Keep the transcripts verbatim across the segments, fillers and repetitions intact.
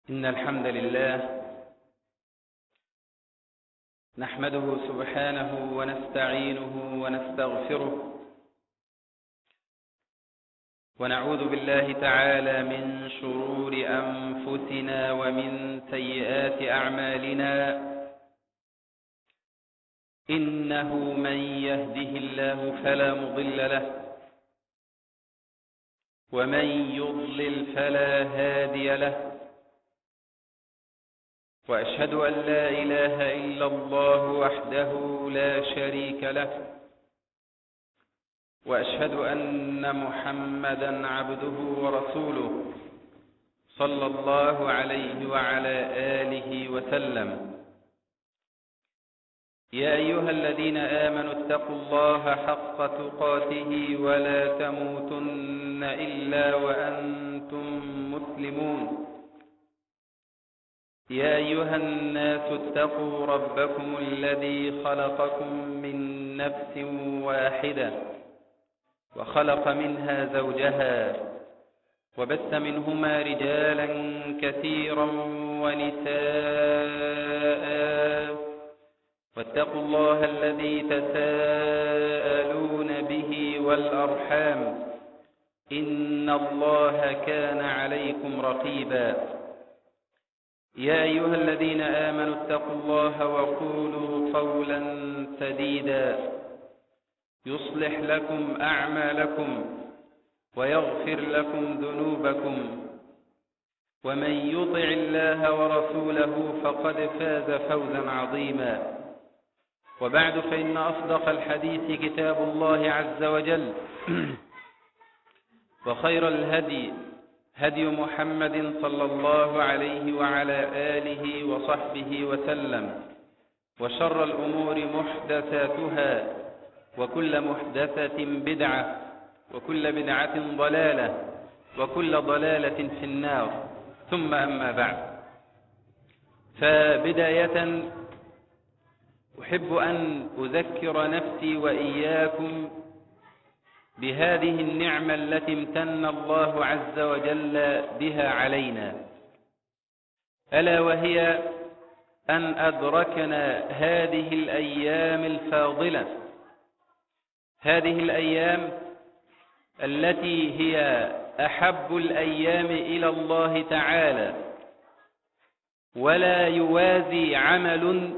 إن الحمد لله نحمده سبحانه ونستعينه ونستغفره ونعوذ بالله تعالى من شرور أنفسنا ومن سيئات أعمالنا إنه من يهده الله فلا مضل له ومن يضلل فلا هادي له وأشهد أن لا إله إلا الله وحده لا شريك له وأشهد أن محمدًا عبده ورسوله صلى الله عليه وعلى آله وسلم. يا أيها الذين آمنوا اتقوا الله حق تقاته ولا تموتن إلا وأنتم مسلمون. يا أيها الناس اتقوا ربكم الذي خلقكم من نفس واحدة وخلق منها زوجها وبث منهما رجالا كثيرا ونساء واتقوا الله الذي تساءلون به والأرحام إن الله كان عليكم رقيبا. يا أيها الذين آمنوا اتقوا الله وقولوا قولا سديدا يصلح لكم أعمالكم ويغفر لكم ذنوبكم ومن يطع الله ورسوله فقد فاز فوزا عظيما. وبعد فإن أصدق الحديث كتاب الله عز وجل وخير الهدي هدي محمد صلى الله عليه وعلى آله وصحبه وسلم وشر الأمور محدثاتها وكل محدثة بدعة وكل بدعة ضلالة وكل ضلالة في النار. ثم أما بعد، فبداية أحب أن أذكر نفسي وإياكم بهذه النعمة التي امتن الله عز وجل بها علينا، ألا وهي أن أدركنا هذه الأيام الفاضلة، هذه الأيام التي هي أحب الأيام إلى الله تعالى، ولا يوازي عمل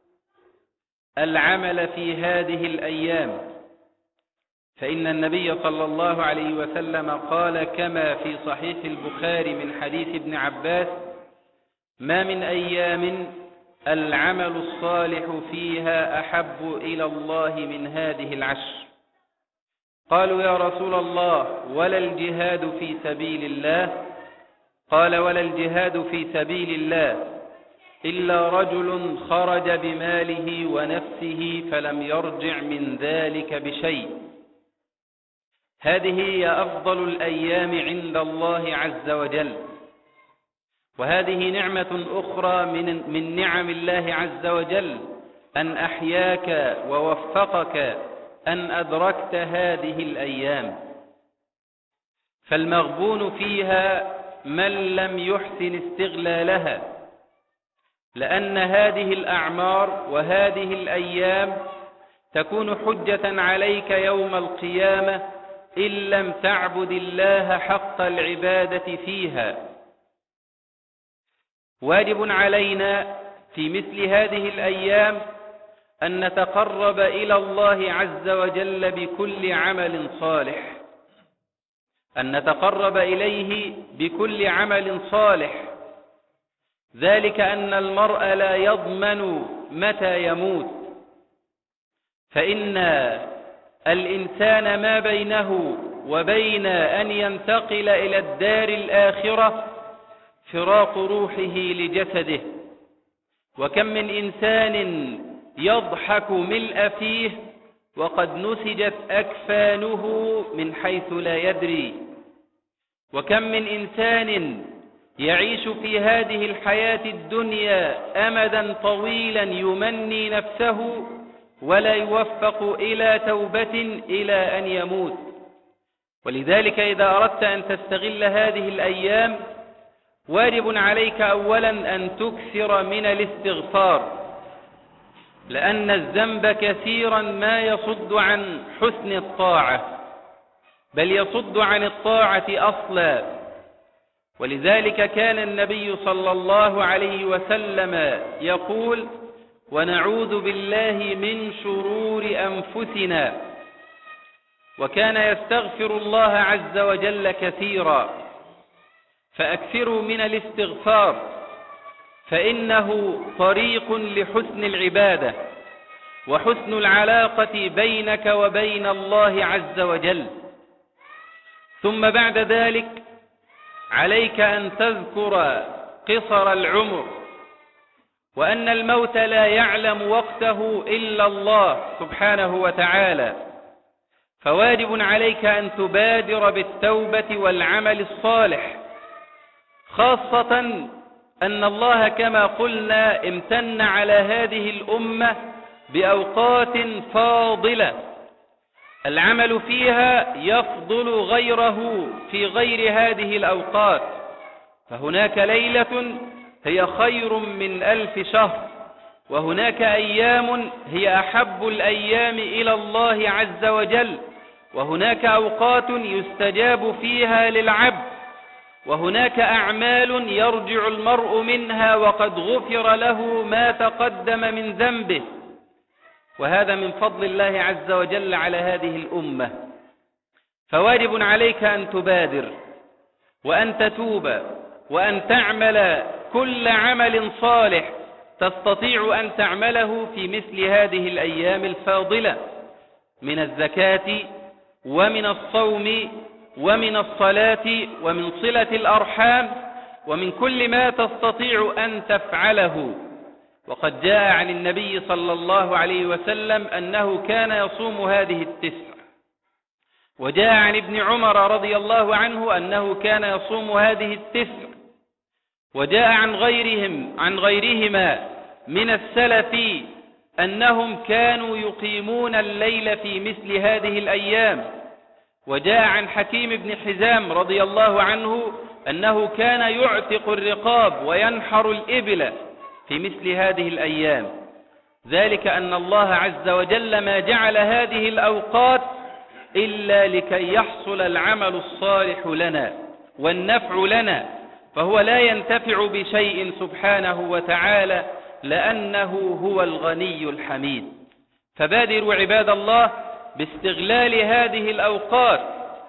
العمل في هذه الأيام. فإن النبي صلى الله عليه وسلم قال كما في صحيح البخاري من حديث ابن عباس: ما من أيام العمل الصالح فيها أحب إلى الله من هذه العشر. قالوا يا رسول الله ولا الجهاد في سبيل الله؟ قال ولا الجهاد في سبيل الله إلا رجل خرج بماله ونفسه فلم يرجع من ذلك بشيء. هذه هي أفضل الأيام عند الله عز وجل، وهذه نعمة أخرى من, من نعم الله عز وجل أن أحياك ووفقك أن أدركت هذه الأيام. فالمغبون فيها من لم يحسن استغلالها، لأن هذه الأعمار وهذه الأيام تكون حجة عليك يوم القيامة إن لم تعبد الله حق العبادة فيها. واجب علينا في مثل هذه الأيام أن نتقرب إلى الله عز وجل بكل عمل صالح، أن نتقرب إليه بكل عمل صالح، ذلك أن المرء لا يضمن متى يموت، فإن الإنسان ما بينه وبين أن ينتقل إلى الدار الآخرة فراق روحه لجسده. وكم من إنسان يضحك ملء فيه وقد نسجت أكفانه من حيث لا يدري. وكم من إنسان يعيش في هذه الحياة الدنيا أمدا طويلا يمني نفسه ولا يوفق إلى توبة إلى أن يموت. ولذلك إذا أردت أن تستغل هذه الأيام واجب عليك أولا أن تكثر من الاستغفار، لأن الذنب كثيرا ما يصد عن حسن الطاعة، بل يصد عن الطاعة أصلا. ولذلك كان النبي صلى الله عليه وسلم يقول: ونعوذ بالله من شرور أنفسنا. وكان يستغفر الله عز وجل كثيرا. فأكثروا من الاستغفار، فإنه طريق لحسن العبادة وحسن العلاقة بينك وبين الله عز وجل. ثم بعد ذلك عليك أن تذكر قصر العمر، وأن الموت لا يعلم وقته إلا الله سبحانه وتعالى، فواجب عليك أن تبادر بالتوبة والعمل الصالح، خاصة أن الله كما قلنا امتن على هذه الأمة بأوقات فاضلة العمل فيها يفضل غيره في غير هذه الأوقات. فهناك ليلة هي خير من ألف شهر، وهناك أيام هي أحب الأيام إلى الله عز وجل، وهناك أوقات يستجاب فيها للعبد، وهناك أعمال يرجع المرء منها وقد غفر له ما تقدم من ذنبه، وهذا من فضل الله عز وجل على هذه الأمة. فواجب عليك أن تبادر وأن تتوب وأن تعمل كل عمل صالح تستطيع أن تعمله في مثل هذه الأيام الفاضلة، من الزكاة ومن الصوم ومن الصلاة ومن صلة الأرحام ومن كل ما تستطيع أن تفعله. وقد جاء عن النبي صلى الله عليه وسلم أنه كان يصوم هذه التسع، وجاء عن ابن عمر رضي الله عنه أنه كان يصوم هذه التسع، وجاء عن غيرهم عن غيرهما من السلف أنهم كانوا يقيمون الليل في مثل هذه الأيام. وجاء عن حكيم بن حزام رضي الله عنه أنه كان يعتق الرقاب وينحر الإبل في مثل هذه الأيام، ذلك أن الله عز وجل ما جعل هذه الأوقات إلا لكي يحصل العمل الصالح لنا والنفع لنا، فهو لا ينتفع بشيء سبحانه وتعالى لأنه هو الغني الحميد. فبادروا عباد الله باستغلال هذه الأوقات،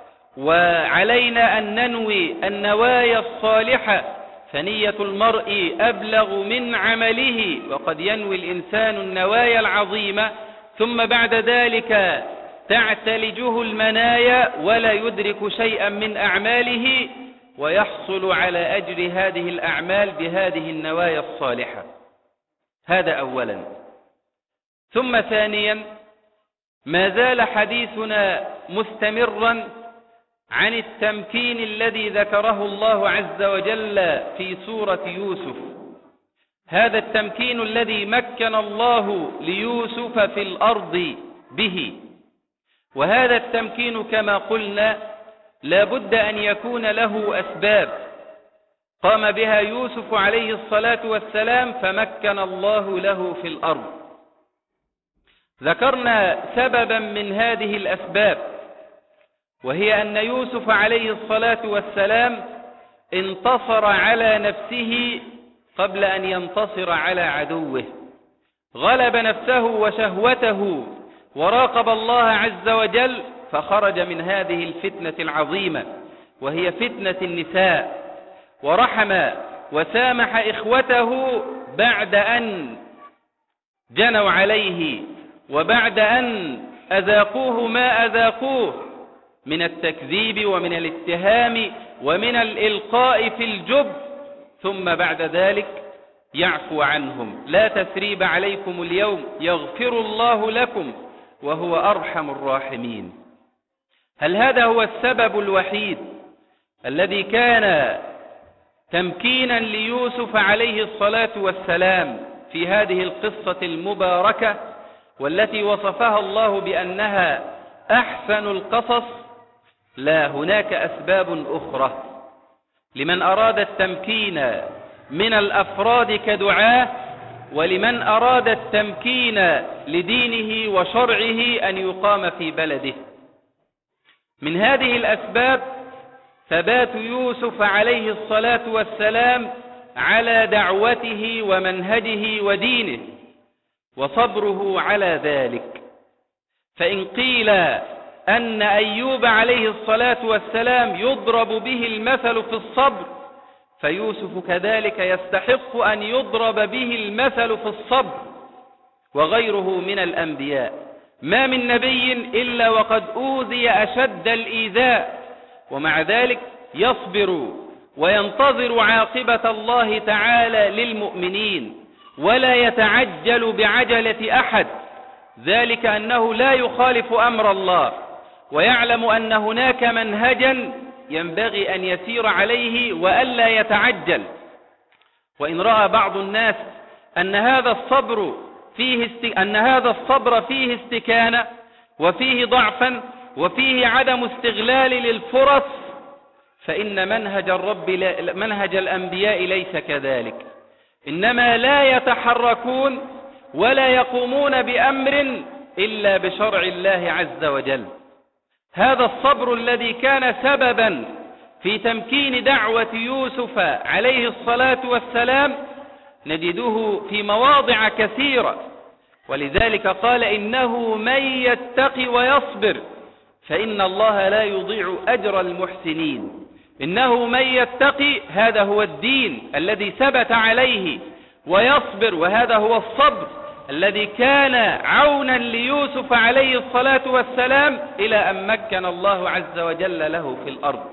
وعلينا أن ننوي النوايا الصالحة، فنية المرء أبلغ من عمله، وقد ينوي الإنسان النوايا العظيمة ثم بعد ذلك تعتلجه المنايا ولا يدرك شيئا من أعماله، ويحصل على أجر هذه الأعمال بهذه النوايا الصالحة. هذا أولا. ثم ثانيا، ما زال حديثنا مستمرا عن التمكين الذي ذكره الله عز وجل في سورة يوسف، هذا التمكين الذي مكن الله ليوسف في الأرض به. وهذا التمكين كما قلنا لا بد أن يكون له أسباب قام بها يوسف عليه الصلاة والسلام فمكن الله له في الأرض. ذكرنا سببا من هذه الأسباب، وهي أن يوسف عليه الصلاة والسلام انتصر على نفسه قبل أن ينتصر على عدوه، غلب نفسه وشهوته وراقب الله عز وجل، فخرج من هذه الفتنة العظيمة وهي فتنة النساء، ورحم وسامح إخوته بعد أن جنوا عليه وبعد أن أذاقوه ما أذاقوه من التكذيب ومن الاتهام ومن الإلقاء في الجب، ثم بعد ذلك يعفو عنهم. لا تثريب عليكم اليوم يغفر الله لكم وهو أرحم الراحمين. هل هذا هو السبب الوحيد الذي كان تمكينا ليوسف عليه الصلاة والسلام في هذه القصة المباركة والتي وصفها الله بأنها أحسن القصص؟ لا، هناك أسباب أخرى. لمن أراد التمكين من الأفراد كدعاة، ولمن أراد التمكين لدينه وشرعه أن يقام في بلده. من هذه الأسباب ثبات يوسف عليه الصلاة والسلام على دعوته ومنهجه ودينه، وصبره على ذلك. فإن قيل أن أيوب عليه الصلاة والسلام يضرب به المثل في الصبر، فيوسف كذلك يستحق أن يضرب به المثل في الصبر، وغيره من الأنبياء. ما من نبي إلا وقد أوذي أشد الإيذاء، ومع ذلك يصبر وينتظر عاقبة الله تعالى للمؤمنين، ولا يتعجل بعجلة أحد، ذلك أنه لا يخالف أمر الله، ويعلم أن هناك منهجا ينبغي أن يسير عليه وألا يتعجل. وإن رأى بعض الناس أن هذا الصبر فيه است... أن هذا الصبر فيه استكانة وفيه ضعفا وفيه عدم استغلال للفرص، فإن منهج الرب لا... منهج الأنبياء ليس كذلك، إنما لا يتحركون ولا يقومون بأمر إلا بشرع الله عز وجل. هذا الصبر الذي كان سببا في تمكين دعوة يوسف عليه الصلاة والسلام نجده في مواضع كثيرة، ولذلك قال: إنه من يتقي ويصبر فإن الله لا يضيع أجر المحسنين. إنه من يتقي، هذا هو الدين الذي ثبت عليه، ويصبر، وهذا هو الصبر الذي كان عونا ليوسف عليه الصلاة والسلام إلى أن مكن الله عز وجل له في الأرض.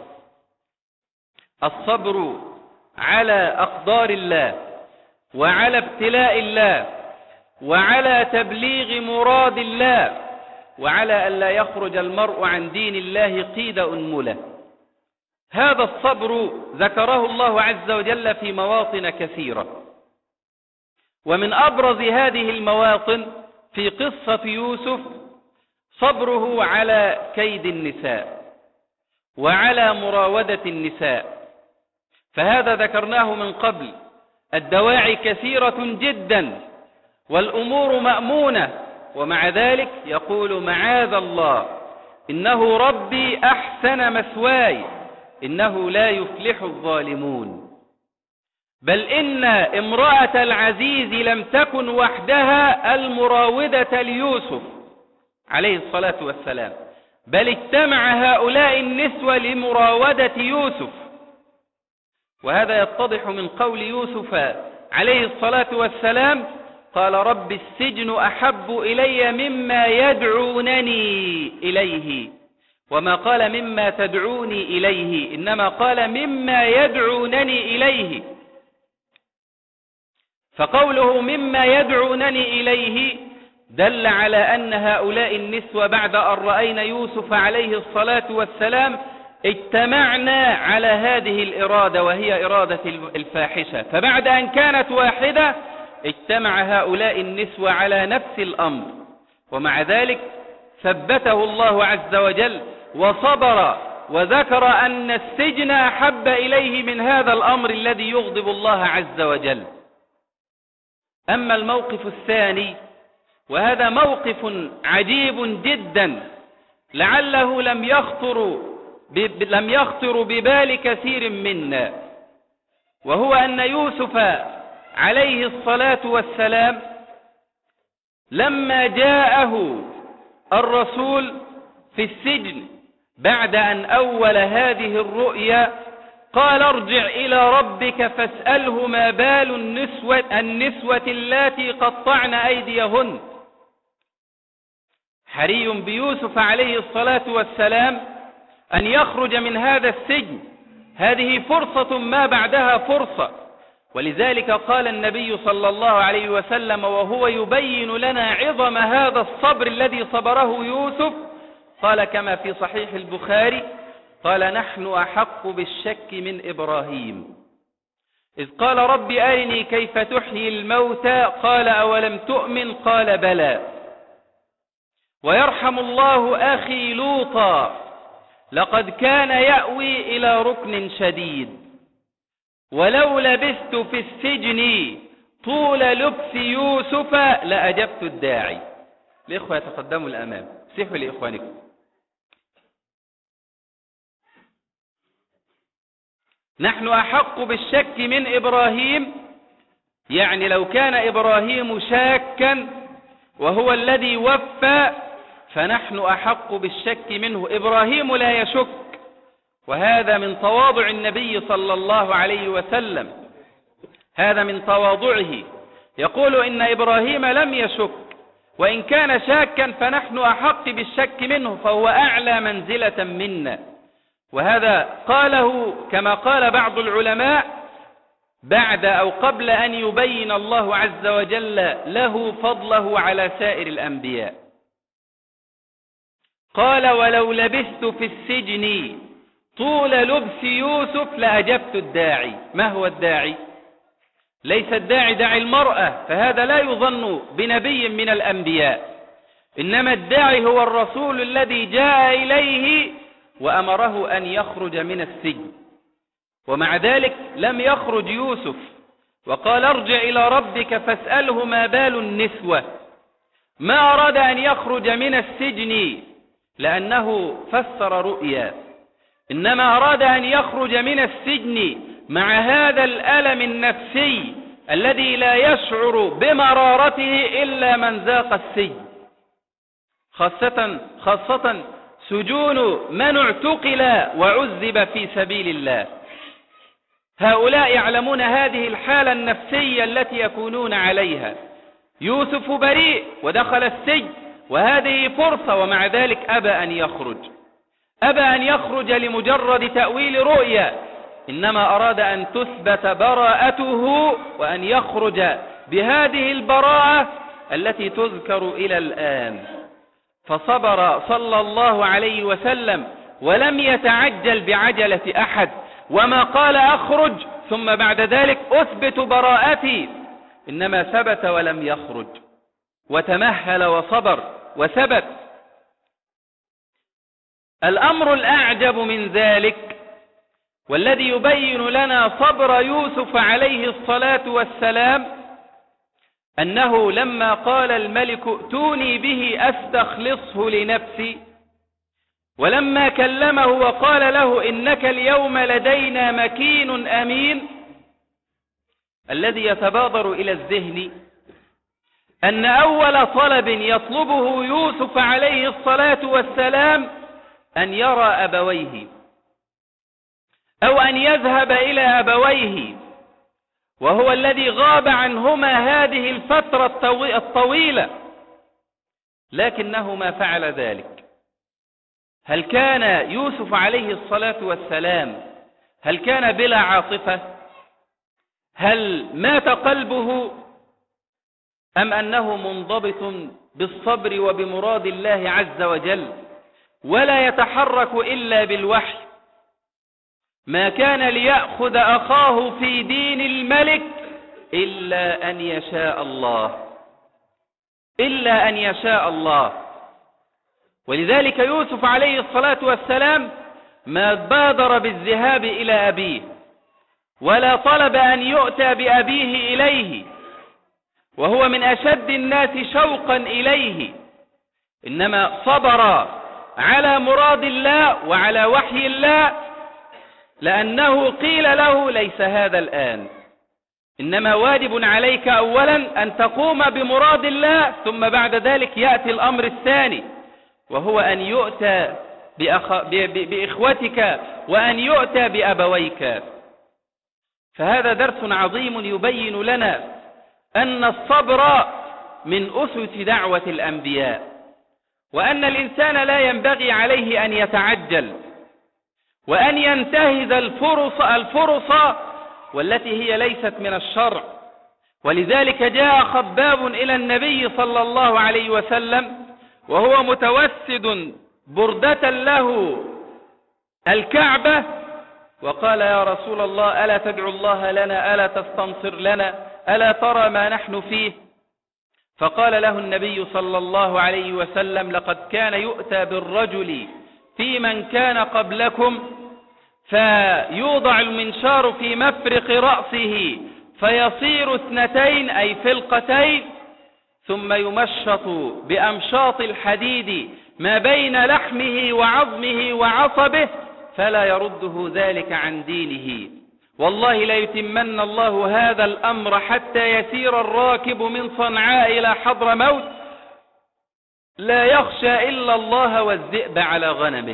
الصبر على أقدار الله، وعلى ابتلاء الله، وعلى تبليغ مراد الله، وعلى أن لا يخرج المرء عن دين الله قيد أنملة. هذا الصبر ذكره الله عز وجل في مواطن كثيرة، ومن أبرز هذه المواطن في قصة يوسف صبره على كيد النساء وعلى مراودة النساء، فهذا ذكرناه من قبل. الدواعي كثيرة جدا والأمور مأمونة، ومع ذلك يقول: معاذ الله، إنه ربي أحسن مثواي، إنه لا يفلح الظالمون. بل إن امرأة العزيز لم تكن وحدها المراودة ليوسف عليه الصلاة والسلام، بل اجتمع هؤلاء النسوة لمراودة يوسف. وهذا يتضح من قول يوسف عليه الصلاة والسلام: قال رب السجن أحب إلي مما يدعونني إليه، وما قال مما تدعوني إليه، إنما قال مما يدعونني إليه. فقوله مما يدعونني إليه دل على أن هؤلاء النسوة بعد أن رأينا يوسف عليه الصلاة والسلام اجتمعنا على هذه الإرادة، وهي إرادة الفاحشة. فبعد أن كانت واحدة اجتمع هؤلاء النسوة على نفس الأمر، ومع ذلك ثبته الله عز وجل وصبر، وذكر أن السجن أحب إليه من هذا الأمر الذي يغضب الله عز وجل. أما الموقف الثاني، وهذا موقف عجيب جدا لعله لم يخطر لم يخطر ببال كثير منا، وهو أن يوسف عليه الصلاة والسلام لما جاءه الرسول في السجن بعد أن أول هذه الرؤيا قال: ارجع إلى ربك فاسأله ما بال النسوة, النسوة اللاتي قطعن أيديهن. حري بيوسف عليه الصلاة والسلام أن يخرج من هذا السجن، هذه فرصة ما بعدها فرصة. ولذلك قال النبي صلى الله عليه وسلم وهو يبين لنا عظم هذا الصبر الذي صبره يوسف، قال كما في صحيح البخاري: قال: نحن أحق بالشك من إبراهيم إذ قال رب أرني كيف تحيي الموتى قال أولم تؤمن قال بلى. ويرحم الله أخي لوطا لقد كان يأوي إلى ركن شديد ولو لبثت في السجن طول لبث يوسف لأجبت الداعي. الإخوة يتقدموا الأمام، سيحوا لإخوانكم. نحن أحق بالشك من إبراهيم، يعني لو كان إبراهيم شاكا وهو الذي وفى فنحن أحق بالشك منه. إبراهيم لا يشك، وهذا من تواضع النبي صلى الله عليه وسلم، هذا من تواضعه. يقول إن إبراهيم لم يشك، وإن كان شاكا فنحن أحق بالشك منه، فهو أعلى منزلة منا. وهذا قاله كما قال بعض العلماء بعد أو قبل أن يبين الله عز وجل له فضله على سائر الأنبياء. قال ولو لبثت في السجن طول لبث يوسف لأجبت الداعي. ما هو الداعي؟ ليس الداعي داعي المرأة، فهذا لا يظن بنبي من الأنبياء، إنما الداعي هو الرسول الذي جاء إليه وأمره أن يخرج من السجن، ومع ذلك لم يخرج يوسف، وقال ارجع إلى ربك فاسأله ما بال النسوة. ما أراد أن يخرج من السجن لأنه فسر رؤيا، إنما أراد أن يخرج من السجن مع هذا الألم النفسي الذي لا يشعر بمرارته إلا من ذاق السجن، خاصة, خاصة سجون من اعتقل وعذب في سبيل الله. هؤلاء يعلمون هذه الحالة النفسية التي يكونون عليها. يوسف بريء ودخل السجن وهذه فرصة، ومع ذلك أبى أن يخرج، أبى أن يخرج لمجرد تأويل رؤيا، إنما أراد أن تثبت براءته وأن يخرج بهذه البراءة التي تذكر إلى الآن. فصبر صلى الله عليه وسلم ولم يتعجل بعجلة أحد، وما قال أخرج ثم بعد ذلك أثبت براءتي، إنما ثبت ولم يخرج، وتمهل وصبر وثبت. الأمر الأعجب من ذلك والذي يبين لنا صبر يوسف عليه الصلاة والسلام أنه لما قال الملك ائتوني به أستخلصه لنفسي، ولما كلمه وقال له إنك اليوم لدينا مكين أمين، الذي يتبادر إلى الذهن أن أول طلب يطلبه يوسف عليه الصلاة والسلام أن يرى أبويه أو أن يذهب إلى أبويه، وهو الذي غاب عنهما هذه الفترة الطويلة، لكنه ما فعل ذلك. هل كان يوسف عليه الصلاة والسلام هل كان بلا عاطفة؟ هل مات قلبه؟ أم أنه منضبط بالصبر وبمراد الله عز وجل ولا يتحرك إلا بالوحي؟ ما كان ليأخذ أخاه في دين الملك إلا أن يشاء الله، إلا أن يشاء الله. ولذلك يوسف عليه الصلاة والسلام ما بادر بالذهاب إلى أبيه ولا طلب أن يؤتى بأبيه إليه وهو من أشد الناس شوقا إليه، إنما صبر على مراد الله وعلى وحي الله، لأنه قيل له ليس هذا الآن، إنما واجب عليك أولا أن تقوم بمراد الله، ثم بعد ذلك يأتي الأمر الثاني وهو أن يؤتى بأخ... بإخوتك وأن يؤتى بأبويك. فهذا درس عظيم يبين لنا أن الصبر من أسس دعوة الأنبياء، وأن الإنسان لا ينبغي عليه أن يتعجل وأن ينتهز الفرص الفرص والتي هي ليست من الشرع. ولذلك جاء خباب إلى النبي صلى الله عليه وسلم وهو متوسد بردة له الكعبة وقال يا رسول الله ألا تدعو الله لنا، ألا تستنصر لنا، ألا ترى ما نحن فيه؟ فقال له النبي صلى الله عليه وسلم لقد كان يؤتى بالرجل في من كان قبلكم فيوضع المنشار في مفرق رأسه فيصير اثنتين أي فلقتين، ثم يمشط بأمشاط الحديد ما بين لحمه وعظمه وعصبه فلا يرده ذلك عن دينه. والله ليتمن الله هذا الأمر حتى يسير الراكب من صنعاء إلى حضرموت لا يخشى إلا الله والذئب على غنمه،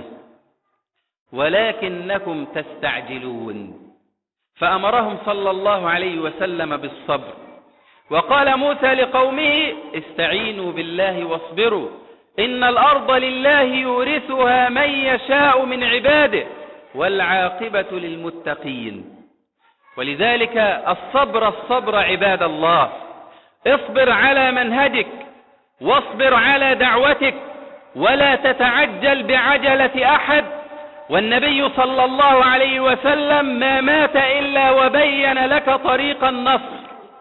ولكنكم تستعجلون. فأمرهم صلى الله عليه وسلم بالصبر. وقال موسى لقومه استعينوا بالله واصبروا إن الأرض لله يورثها من يشاء من عباده والعاقبة للمتقين. ولذلك الصبر الصبر عباد الله، اصبر على منهجك واصبر على دعوتك ولا تتعجل بعجلة أحد. والنبي صلى الله عليه وسلم ما مات إلا وبين لك طريق النصر،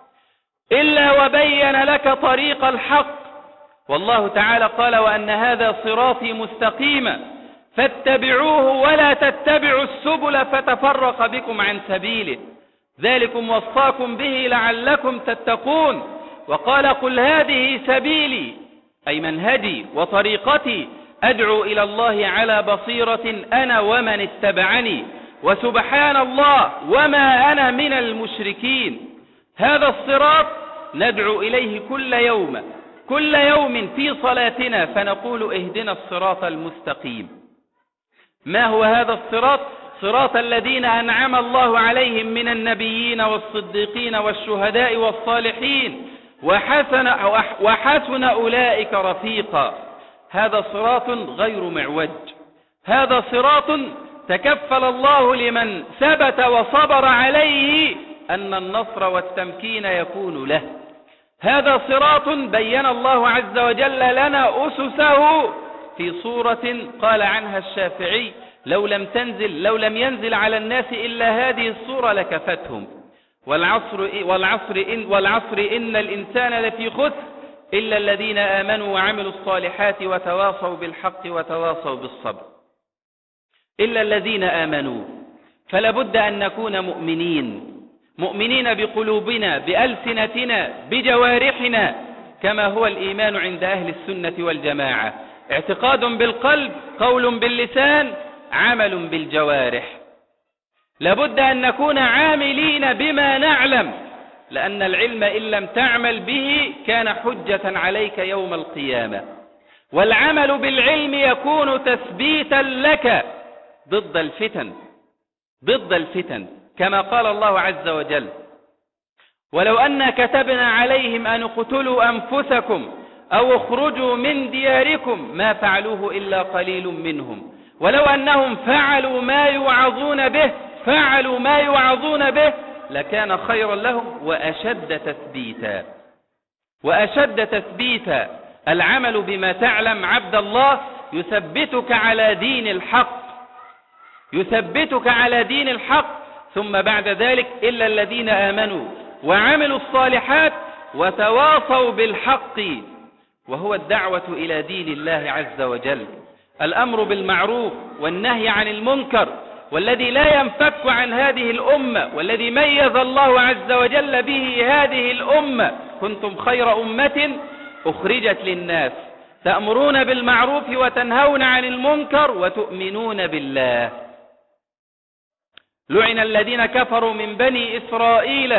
إلا وبين لك طريق الحق. والله تعالى قال وأن هذا صراطي مستقيما فاتبعوه ولا تتبعوا السبل فتفرق بكم عن سبيله ذلكم وصاكم به لعلكم تتقون. وقال قل هذه سبيلي أي منهجي وطريقتي أدعو إلى الله على بصيرة أنا ومن اتبعني وسبحان الله وما أنا من المشركين. هذا الصراط ندعو إليه كل يوم كل يوم في صلاتنا فنقول اهدنا الصراط المستقيم. ما هو هذا الصراط؟ صراط الذين أنعم الله عليهم من النبيين والصديقين والشهداء والصالحين وحسن, وحسن أولئك رفيقا. هذا صراط غير معوج، هذا صراط تكفل الله لمن ثبت وصبر عليه أن النصر والتمكين يكون له. هذا صراط بين الله عز وجل لنا أسسه في صورة قال عنها الشافعي لو لم تنزل لو لم ينزل على الناس إلا هذه الصورة لكفتهم. والعصر والعصر إن والعصر إن الإنسان لفي خسر إلا الذين آمنوا وعملوا الصالحات وتواصوا بالحق وتواصوا بالصبر. إلا الذين آمنوا، فلا بد أن نكون مؤمنين، مؤمنين بقلوبنا بألسنتنا بجوارحنا كما هو الإيمان عند أهل السنة والجماعة، اعتقاد بالقلب، قول باللسان، عمل بالجوارح. لابد أن نكون عاملين بما نعلم، لأن العلم إن لم تعمل به كان حجة عليك يوم القيامة. والعمل بالعلم يكون تثبيتا لك ضد الفتن ضد الفتن كما قال الله عز وجل ولو أن كتبنا عليهم أن اقتلوا أنفسكم أو اخرجوا من دياركم ما فعلوه إلا قليل منهم ولو أنهم فعلوا ما يوعظون به فعلوا ما يوعظون به لكان خيرا لهم وأشد تثبيتا وأشد تثبيتا. العمل بما تعلم عبد الله يثبتك على دين الحق يثبتك على دين الحق. ثم بعد ذلك إلا الذين آمنوا وعملوا الصالحات وتواصوا بالحق، وهو الدعوة إلى دين الله عز وجل، الأمر بالمعروف والنهي عن المنكر، والذي لا ينفك عن هذه الأمة والذي ميز الله عز وجل به هذه الأمة كنتم خير أمة أخرجت للناس تأمرون بالمعروف وتنهون عن المنكر وتؤمنون بالله. لعن الذين كفروا من بني إسرائيل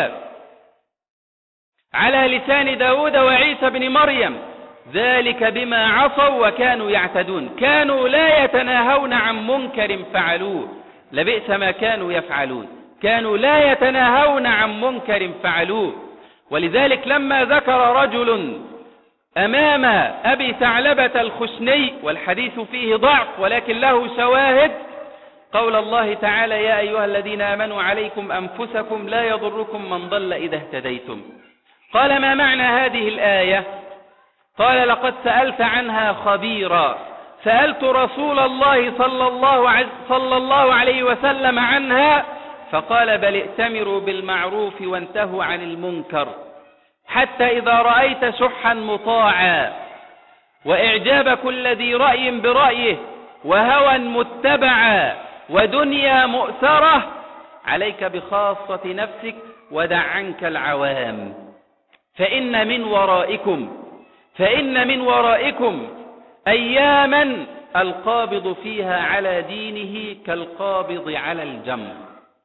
على لسان داود وعيسى بن مريم ذلك بما عصوا وكانوا يعتدون كانوا لا يتناهون عن منكر فعلوه لبئس ما كانوا يفعلون كانوا لا يتناهون عن منكر فعلوه. ولذلك لما ذكر رجل أمام أبي ثعلبة الخشني والحديث فيه ضعف ولكن له شواهد قول الله تعالى يا أيها الذين آمنوا عليكم أنفسكم لا يضركم من ضل إذا اهتديتم. قال ما معنى هذه الآية؟ قال لقد سألت عنها خبيرا سألت رسول الله صلى الله, عز صلى الله عليه وسلم عنها فقال بل ائتمروا بالمعروف وانتهوا عن المنكر حتى إذا رأيت شحا مطاعا وإعجاب كل ذي رأي برأيه وهوى متبعا ودنيا مؤثرة، عليك بخاصة نفسك ودع عنك العوام. فإن من ورائكم فإن من ورائكم أياما القابض فيها على دينه كالقابض على الجمر.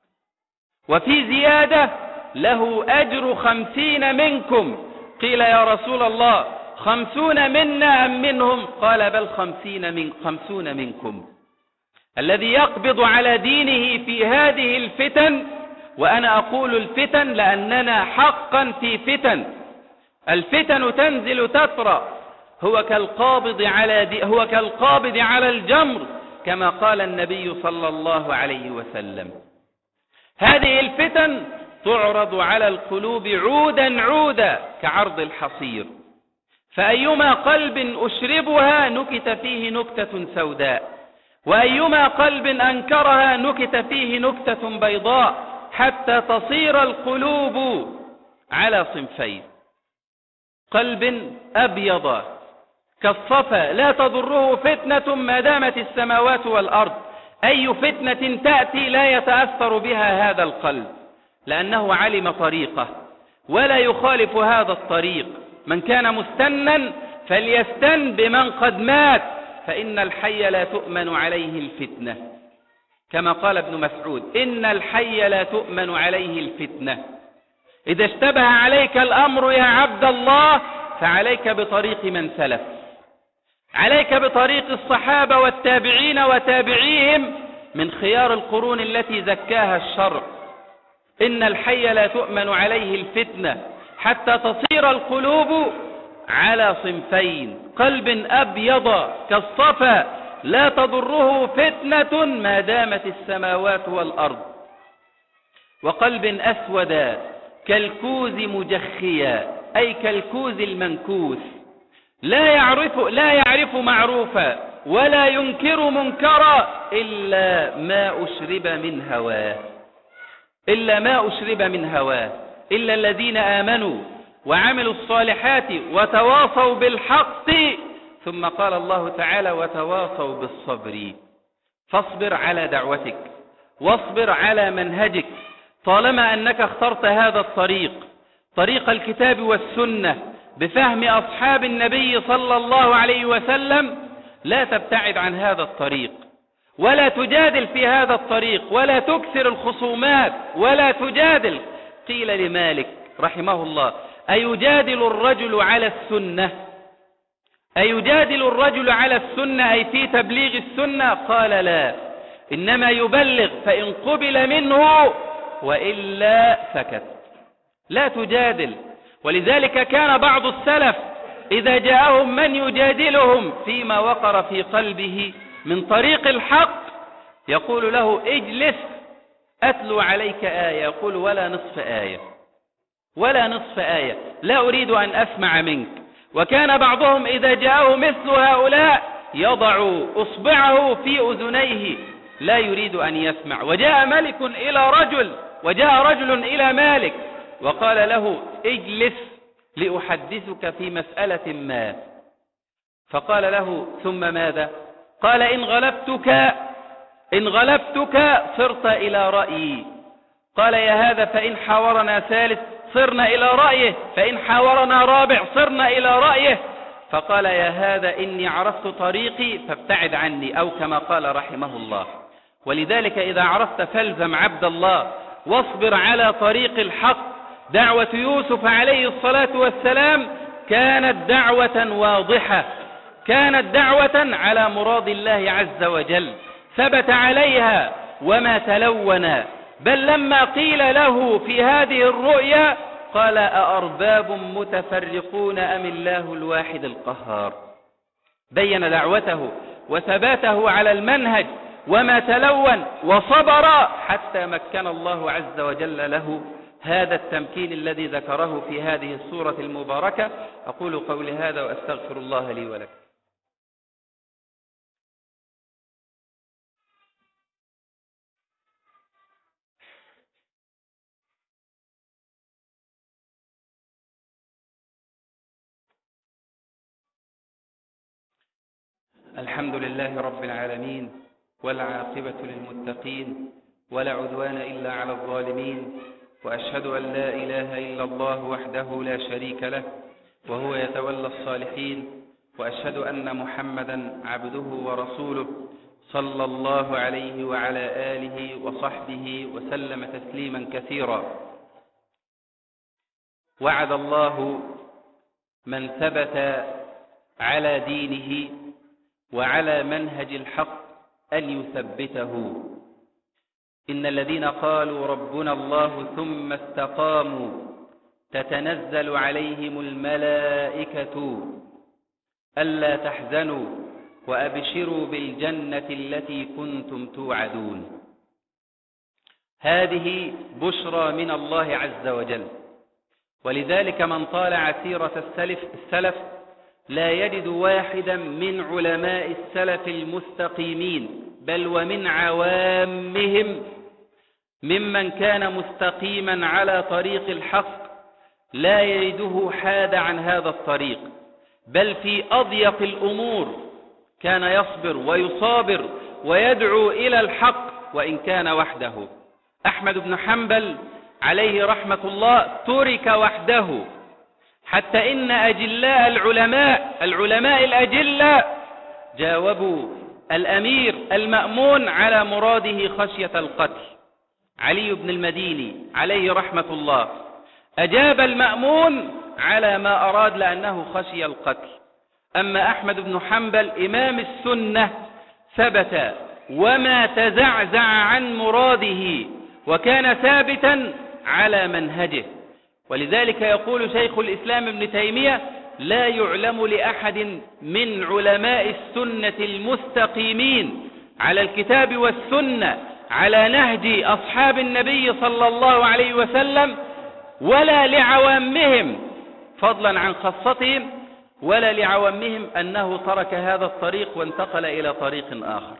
وفي زيادة: له أجر خمسين منكم. قيل يا رسول الله خمسون منا أم منهم؟ قال بل خمسين من خمسون منكم. الذي يقبض على دينه في هذه الفتن، وأنا أقول الفتن لأننا حقا في فتن، الفتن تنزل تترى، هو كالقابض على دي هو كالقابض على الجمر كما قال النبي صلى الله عليه وسلم. هذه الفتن تعرض على القلوب عودا عودا كعرض الحصير، فأيما قلب أشربها نكت فيه نكتة سوداء، وأيما قلب أنكرها نكت فيه نكتة بيضاء، حتى تصير القلوب على صنفين: قلب أبيض كالصفا لا تضره فتنة ما دامت السماوات والأرض. أي فتنة تأتي لا يتأثر بها هذا القلب، لأنه علم طريقه ولا يخالف هذا الطريق. من كان مستنا فليستن بمن قد مات، فإن الحي لا تؤمن عليه الفتنة، كما قال ابن مسعود: إن الحي لا تؤمن عليه الفتنة. إذا اشتبه عليك الأمر يا عبد الله فعليك بطريق من سلف، عليك بطريق الصحابة والتابعين وتابعيهم من خيار القرون التي زكاها الشرع. إن الحي لا تؤمن عليه الفتنة، حتى تصير القلوب على صنفين: قلب أبيض كالصفا لا تضره فتنة ما دامت السماوات والأرض، وقلب أسود كالكوز مجخيا، أي كالكوز المنكوس، لا يعرف لا يعرف معروفا ولا ينكر منكرا إلا ما أشرب من هواه إلا ما أشرب من هواه إلا الذين آمنوا وعملوا الصالحات وتواصوا بالحق. ثم قال الله تعالى: وتواصوا بالصبر. فاصبر على دعوتك واصبر على منهجك، طالما أنك اخترت هذا الطريق، طريق الكتاب والسنة بفهم أصحاب النبي صلى الله عليه وسلم، لا تبتعد عن هذا الطريق، ولا تجادل في هذا الطريق، ولا تكثر الخصومات، ولا تجادل. قيل لمالك رحمه الله: أيجادل الرجل على السنة أيجادل الرجل على السنة أي في تبليغ السنة؟ قال: لا، إنما يبلغ فإن قبل منه وإلا سكت. لا تجادل. ولذلك كان بعض السلف إذا جاءهم من يجادلهم فيما وقر في قلبه من طريق الحق يقول له: اجلس أتلو عليك آية. يقول: ولا نصف آية ولا نصف آية، لا أريد أن أسمع منك. وكان بعضهم إذا جاءه مثل هؤلاء يضع أصبعه في أذنيه لا يريد أن يسمع. وجاء ملك إلى رجل وجاء رجل إلى مالك وقال له: اجلس لأحدثك في مسألة ما. فقال له: ثم ماذا؟ قال: إن غلبتك إن غلبتك صرت إلى رأيي. قال: يا هذا فإن حاورنا ثالث صرنا إلى رأيه، فإن حاورنا رابع صرنا إلى رأيه. فقال: يا هذا إني عرفت طريقي فابتعد عني، أو كما قال رحمه الله. ولذلك إذا عرفت فالزم عبد الله واصبر على طريق الحق. دعوة يوسف عليه الصلاة والسلام كانت دعوة واضحة، كانت دعوة على مراد الله عز وجل، ثبت عليها وما تلون. بل لما قيل له في هذه الرؤيا قال: أأرباب متفرقون أم الله الواحد القهار. بين دعوته وثباته على المنهج وما تلون وصبر حتى مكن الله عز وجل له هذا التمكين الذي ذكره في هذه السورة المباركة. أقول قولي هذا وأستغفر الله لي ولكم. الحمد لله رب العالمين، والعاقبة للمتقين ولا عدوان إلا على الظالمين، وأشهد أن لا إله إلا الله وحده لا شريك له وهو يتولى الصالحين، وأشهد أن محمدا عبده ورسوله صلى الله عليه وعلى آله وصحبه وسلم تسليما كثيرا. وعد الله من ثبت على دينه وعلى منهج الحق أن يثبته. إن الذين قالوا ربنا الله ثم استقاموا تتنزل عليهم الملائكة ألا تحزنوا وأبشروا بالجنة التي كنتم توعدون. هذه بشرى من الله عز وجل، ولذلك من طالع سيرة السلف, السلف لا يجد واحدا من علماء السلف المستقيمين بل ومن عوامهم ممن كان مستقيما على طريق الحق لا يجده حاد عن هذا الطريق، بل في أضيق الأمور كان يصبر ويصابر ويدعو إلى الحق وإن كان وحده. أحمد بن حنبل عليه رحمة الله ترك وحده، حتى إن أجلاء العلماء العلماء الأجلاء جاوبوا الأمير المأمون على مراده خشية القتل. علي بن المديني عليه رحمة الله أجاب المأمون على ما أراد لأنه خشي القتل. أما أحمد بن حنبل إمام السنة ثبت وما تزعزع عن مراده وكان ثابتا على منهجه. ولذلك يقول شيخ الإسلام ابن تيمية: لا يعلم لأحد من علماء السنة المستقيمين على الكتاب والسنة على نهج أصحاب النبي صلى الله عليه وسلم ولا لعوامهم فضلا عن خاصتهم ولا لعوامهم أنه ترك هذا الطريق وانتقل إلى طريق آخر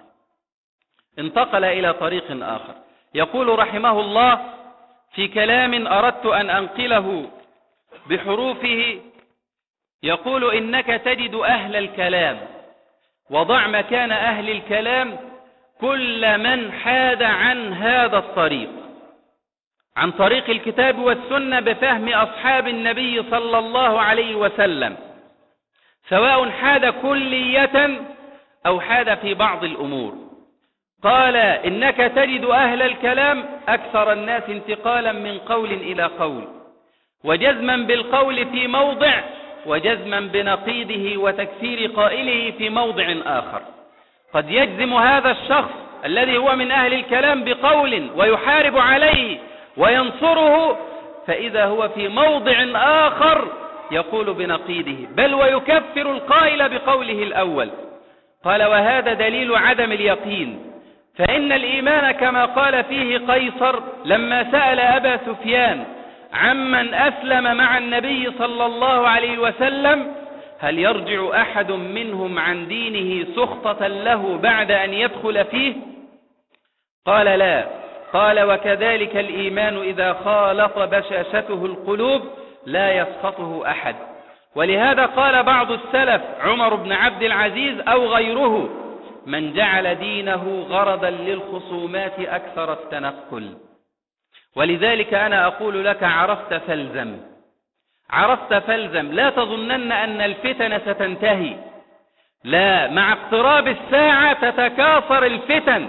انتقل إلى طريق آخر. يقول رحمه الله في كلام أردت أن أنقله بحروفه، يقول: إنك تجد أهل الكلام وضع مكان أهل الكلام كل من حاد عن هذا الطريق، عن طريق الكتاب والسنة بفهم أصحاب النبي صلى الله عليه وسلم، سواء حاد كلية أو حاد في بعض الأمور. قال: إنك تجد أهل الكلام أكثر الناس انتقالا من قول إلى قول، وجزما بالقول في موضع، وجزما بنقيضه وتكفير قائله في موضع آخر. قد يجزم هذا الشخص الذي هو من أهل الكلام بقول ويحارب عليه وينصره، فإذا هو في موضع آخر يقول بنقيضه، بل ويكفر القائل بقوله الأول. قال: وهذا دليل عدم اليقين، فإن الإيمان كما قال فيه قيصر لما سأل أبا سفيان عمن أسلم مع النبي صلى الله عليه وسلم: هل يرجع أحد منهم عن دينه سخطة له بعد أن يدخل فيه؟ قال: لا. قال: وكذلك الإيمان إذا خالط بشاشته القلوب لا يسخطه أحد. ولهذا قال بعض السلف عمر بن عبد العزيز أو غيره: من جعل دينه غرضا للخصومات أكثر التنقل. ولذلك أنا أقول لك: عرفت فالزم، عرفت فالزم. لا تظنن أن الفتن ستنتهي، لا، مع اقتراب الساعة تتكاثر الفتن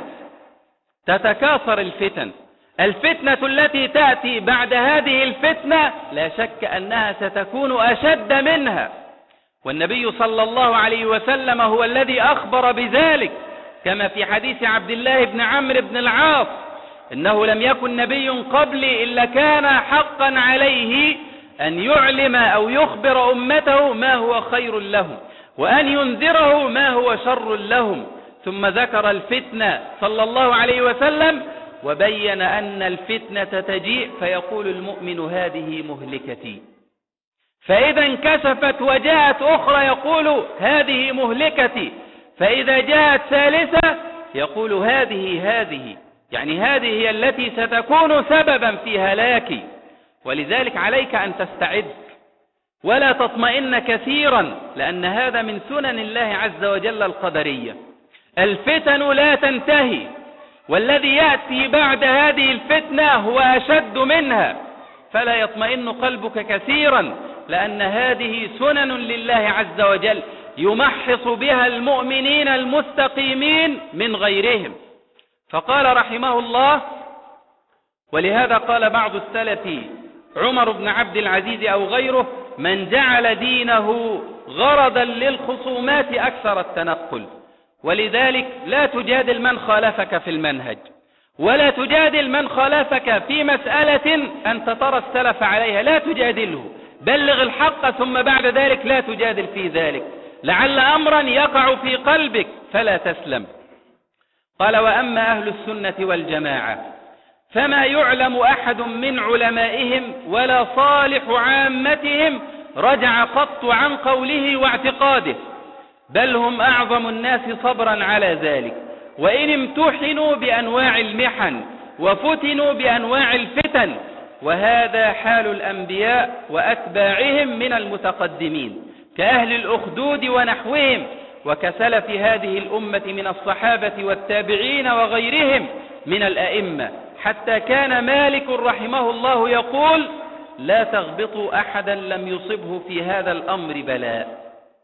تتكاثر الفتن الفتنة التي تأتي بعد هذه الفتنة لا شك أنها ستكون أشد منها، والنبي صلى الله عليه وسلم هو الذي أخبر بذلك، كما في حديث عبد الله بن عمرو بن العاص: إنه لم يكن نبي قبلي إلا كان حقا عليه أن يعلم أو يخبر أمته ما هو خير لهم وأن ينذره ما هو شر لهم. ثم ذكر الفتنة صلى الله عليه وسلم وبين أن الفتنة تجيء، فيقول المؤمن: هذه مهلكتي. فإذا انكشفت وجاءت أخرى يقول: هذه مهلكتي. فإذا جاءت ثالثة يقول: هذه هذه يعني هذه هي التي ستكون سببا في هلاكي. ولذلك عليك أن تستعد ولا تطمئن كثيرا، لأن هذا من سنن الله عز وجل القدرية. الفتن لا تنتهي، والذي يأتي بعد هذه الفتنة هو أشد منها، فلا يطمئن قلبك كثيرا، لأن هذه سنن لله عز وجل يمحص بها المؤمنين المستقيمين من غيرهم. فقال رحمه الله: ولهذا قال بعض السلف عمر بن عبد العزيز أو غيره: من جعل دينه غرضا للخصومات أكثر التنقل. ولذلك لا تجادل من خالفك في المنهج، ولا تجادل من خالفك في مسألة أنت ترى السلف عليها، لا تجادله، بلغ الحق ثم بعد ذلك لا تجادل في ذلك، لعل أمرا يقع في قلبك فلا تسلم. قال: وأما أهل السنة والجماعة فما يعلم أحد من علمائهم ولا صالح عامتهم رجع قط عن قوله واعتقاده، بل هم أعظم الناس صبرا على ذلك، وإن امتحنوا بأنواع المحن وفتنوا بأنواع الفتن، وهذا حال الأنبياء وأتباعهم من المتقدمين كأهل الأخدود ونحوهم، وكسلف هذه الأمة من الصحابة والتابعين وغيرهم من الأئمة، حتى كان مالك رحمه الله يقول: لا تغبطوا أحدا لم يصبه في هذا الأمر بلاء.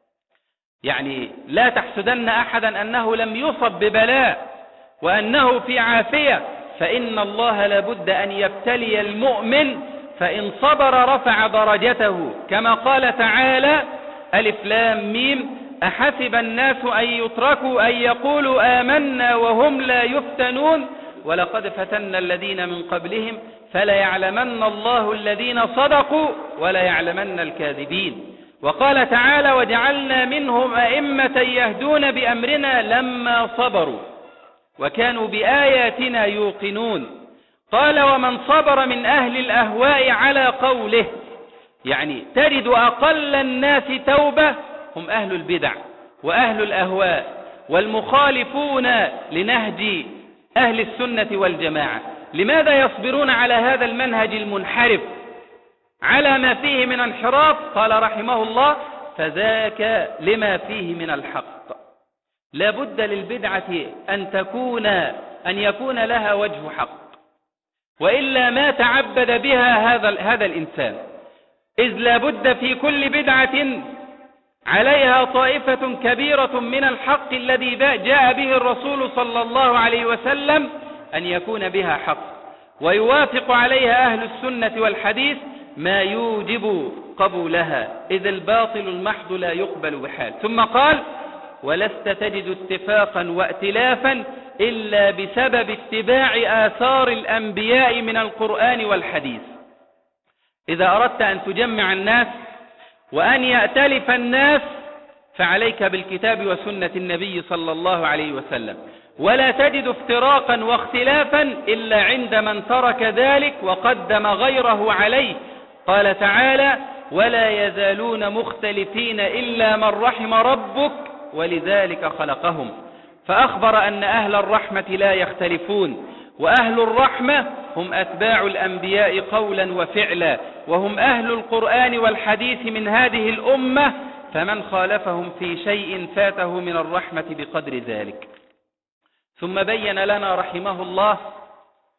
يعني لا تحسدن أحدا أنه لم يصب ببلاء وأنه في عافية، فإن الله لابد أن يبتلي المؤمن، فإن صبر رفع درجته، كما قال تعالى: ألف لام ميم أحسب الناس أن يتركوا أن يقولوا آمنا وهم لا يفتنون ولقد فتنا الذين من قبلهم فليعلمن الله الذين صدقوا وليعلمن الكاذبين. وقال تعالى: وجعلنا منهم أئمة يهدون بأمرنا لما صبروا وكانوا بآياتنا يوقنون. قال: ومن صبر من أهل الأهواء على قوله، يعني تجد أقل الناس توبة هم أهل البدع وأهل الأهواء والمخالفون لنهج أهل السنة والجماعة. لماذا يصبرون على هذا المنهج المنحرف على ما فيه من انحراف؟ قال رحمه الله: فذاك لما فيه من الحق. لا بد للبدعة أن تكون أن يكون لها وجه حق، وإلا ما تعبد بها هذا هذا الإنسان، إذ لا بد في كل بدعة عليها طائفة كبيرة من الحق الذي جاء به الرسول صلى الله عليه وسلم أن يكون بها حق، ويوافق عليها أهل السنة والحديث ما يوجب قبولها، إذ الباطل المحض لا يقبل بحال. ثم قال: ولست تجد اتفاقا وائتلافا إلا بسبب اتباع آثار الأنبياء من القرآن والحديث. إذا أردت أن تجمع الناس وأن يأتلف الناس فعليك بالكتاب وسنة النبي صلى الله عليه وسلم، ولا تجد افتراقا واختلافا إلا عند من ترك ذلك وقدم غيره عليه. قال تعالى: ولا يزالون مختلفين إلا من رحم ربك ولذلك خلقهم. فأخبر أن أهل الرحمة لا يختلفون، وأهل الرحمة هم أتباع الأنبياء قولا وفعلا، وهم أهل القرآن والحديث من هذه الأمة، فمن خالفهم في شيء فاته من الرحمة بقدر ذلك. ثم بين لنا رحمه الله